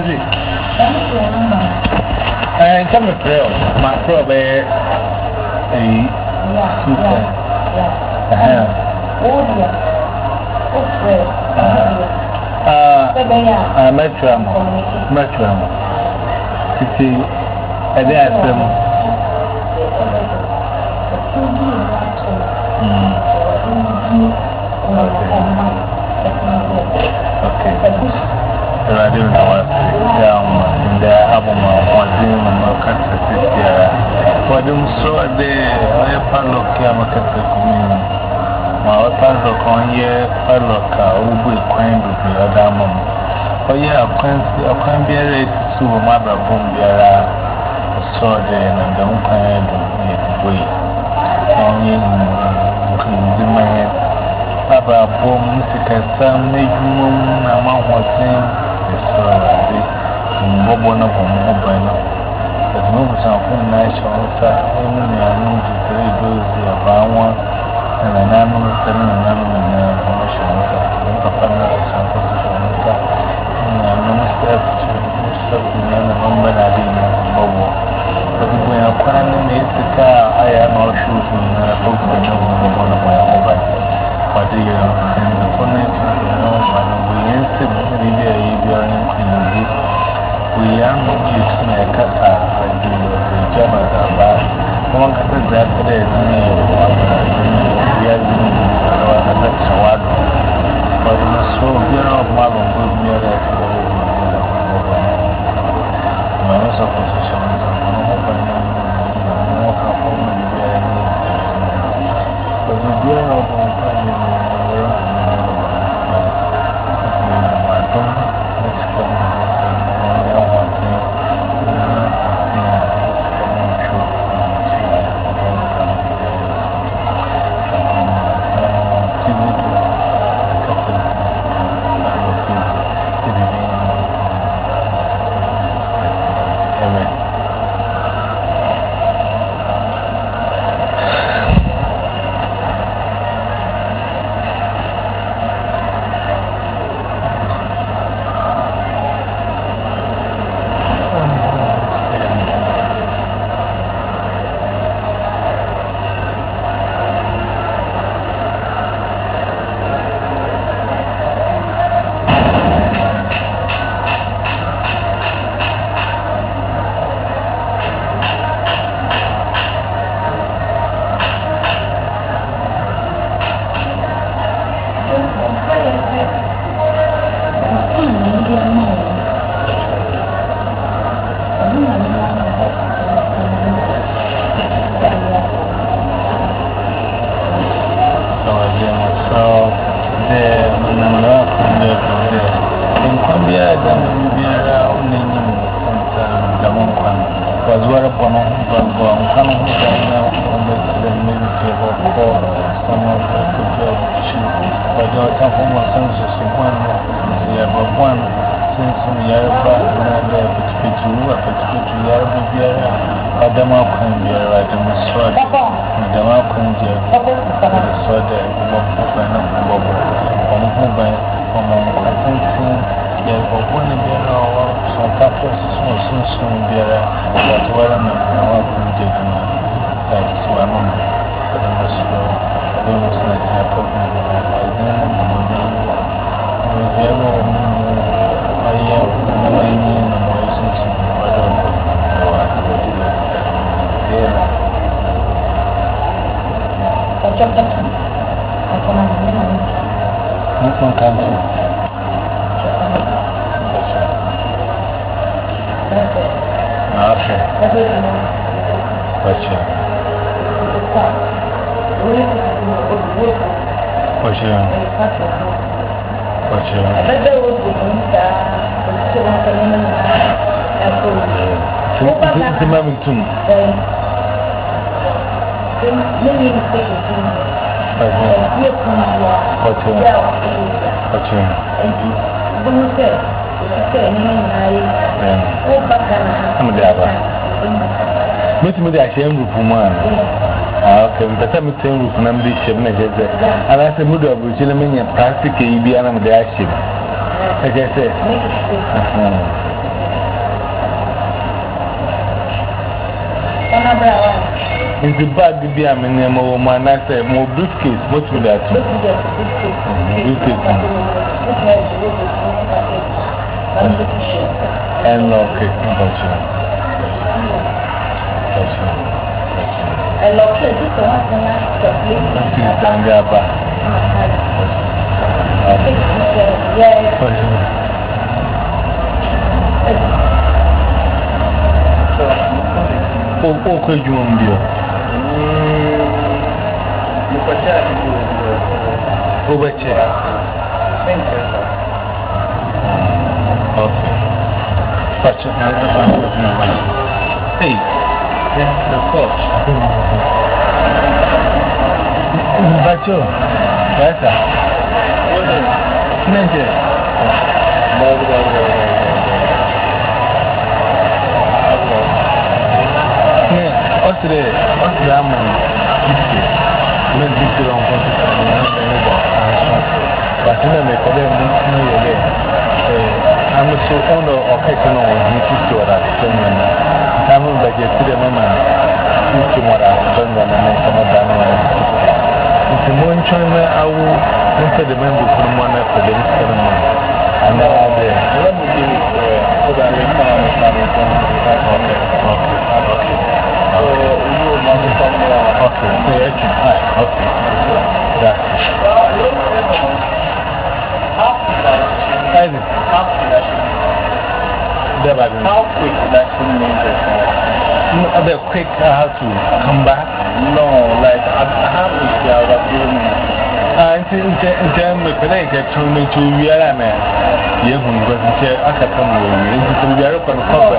Mazi. Come with Trail. My probably a super. Metro. Titi, I dare some. Okay. I don't know what down in the album of one thing on my country this year. For them, so they are padlock, Yamakasa community. My padlock on ye, padlock, who will find with the other mom. Oh, yeah, I can't be a race to my boom, Biara, so they and the kind of way. Only in my head. Papa, boom, music, some make room, I'm on what's in. So, Mobile of mobile. But no, some nice also, only I know to 3 doses about one, and an animal telling an animal promotion. Papa, some position. I know step to the number I didn't mobile. But when I find them, it's a car, I am all shooting, and I hope I know one of my mobile. But the phone we insist we are we are not using a casa like the Germans are one has that there is we are doing another shawad but so we are of Marlon good near that my own supposition is a but we are of okay, but I'm saying we can be shipping and I said, Mudo, which is a plastic, you be on the ship. Like I said, In the bag, be a minimum of my nice more briefcase. What will that? Briefcase. And okay, I love it. This one has a place. Okay, you won't be over chair. Okay. Hey, the coach. Bacho, yes, sir. Ninja. Osre, I'm I'm so on occasional or at German. I'm going to get to the moment. It's more German and some of them. It's a more China. I will enter the member from one after the ceremony. And now there. Let me give it so that we can How quick that means that quick I have to come back? No, like I have to see how that in terms of the turn into real and you won't go to say, I can come with you to be a cover.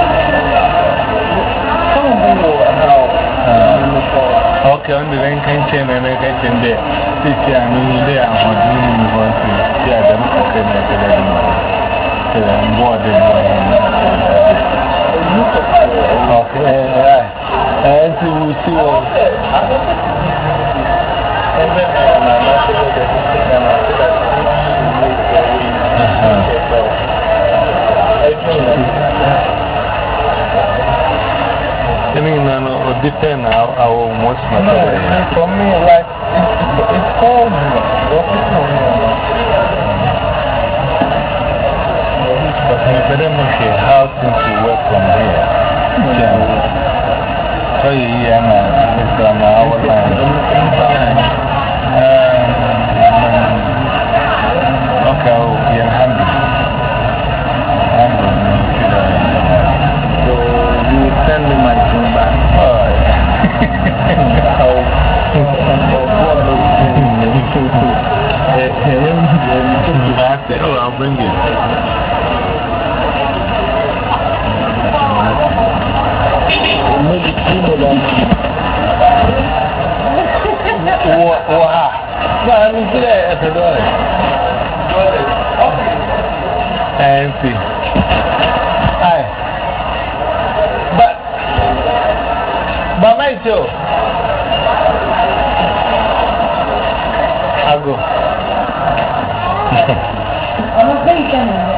Okay, on the rank and chain and I get in there. This year, I mean, there are going to see a democratic. More than okay, and we will see what I mean, no, depend how much for me, like it's called very much how things will work from here. So, yeah, it's on our line. Okay, you're handy. So, you will send me my phone back. I'll bring it. And see, but my Joe, I'll go. I'm not thinking.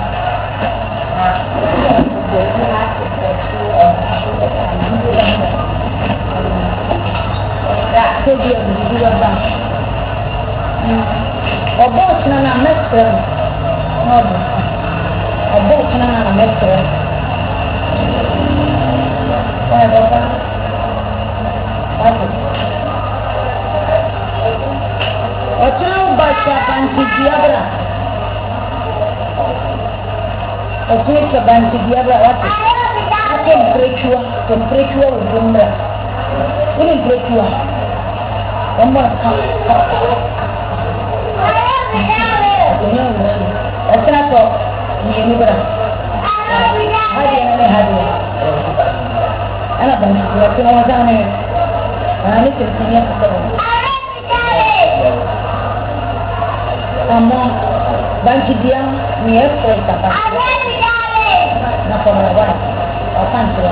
So be able to do that. Or both and I'm not friend. Or both and I'm not friend. Why, Baba? What's now by Chapanti Diabra? What's with Chapanti Diabra? What temperature will bring that. What is temperature? One more cup. That's not all. You never had it. And I've been working on down here. And I need to see you. I'm on Bankidia, near Florida. Not for my wife. I'll fancy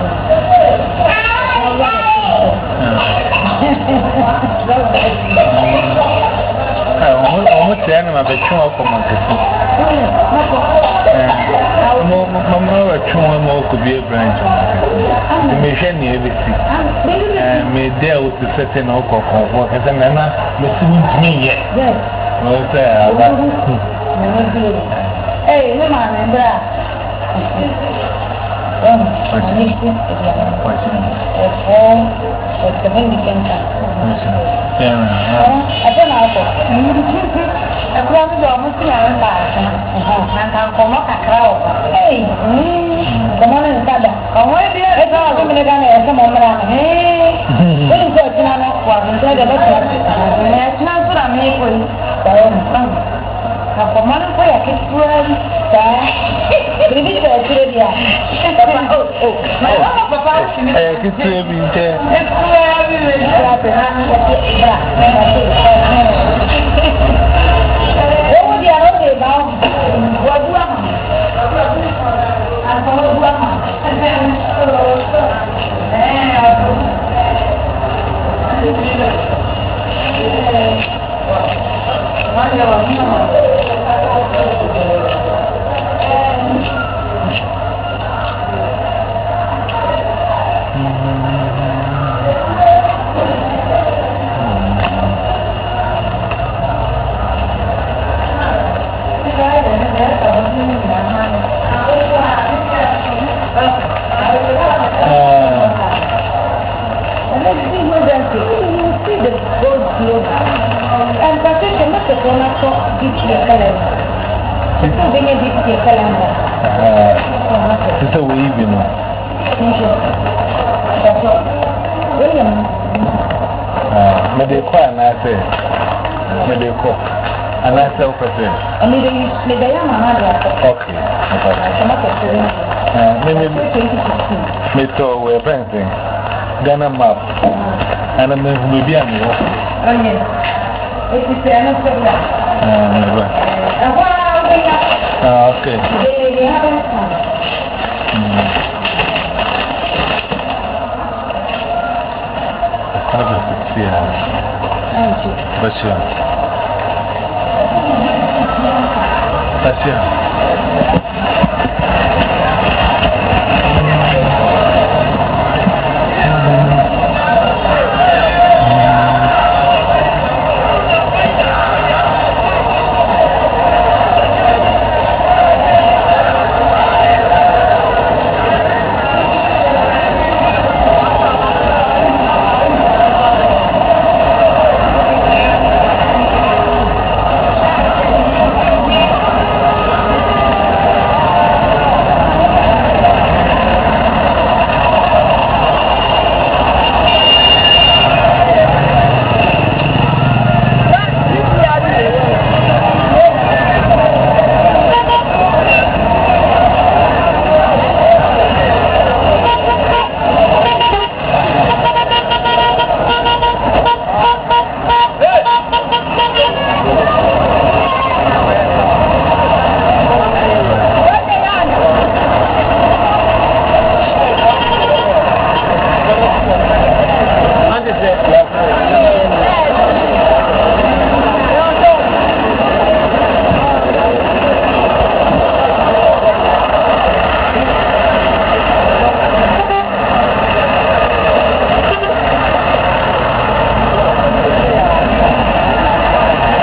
almost the animal, but you are from my a true more could be a branch. The mission near the sea. May there was a certain alcohol, and then Miss me yet. Yes. No, sir. Hey, no man, and that. What's the Dominican? Yeah, I don't know. I promise you, I'm not going to come back. Hey, come on and start. Come on, dear. It's all I'm going to get some more. Hey, what is that? I'm not going to get a better. It's not what I'm here for you. I'm for a kid. Maybe you're actually there. Papa, it's a weave, you know. Medical, and I say, medical, and I say, okay. Me too, we're fencing Ghana map, and I'm maybe I'm here. Oh, yes. It is okay.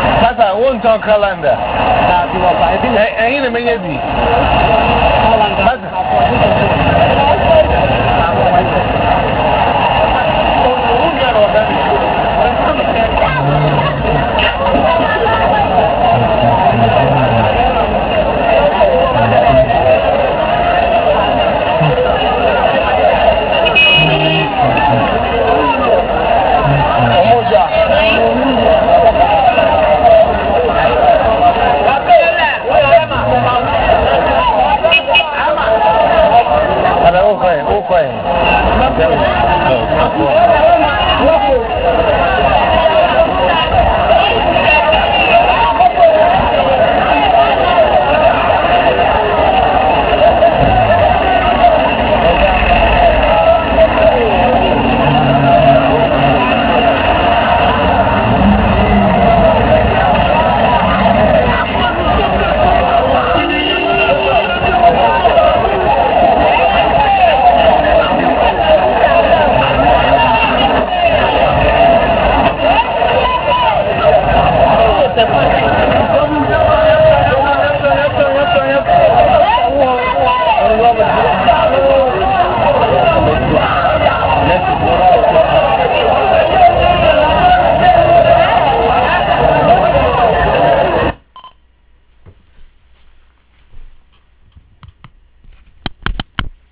Calendar. I think I need a many.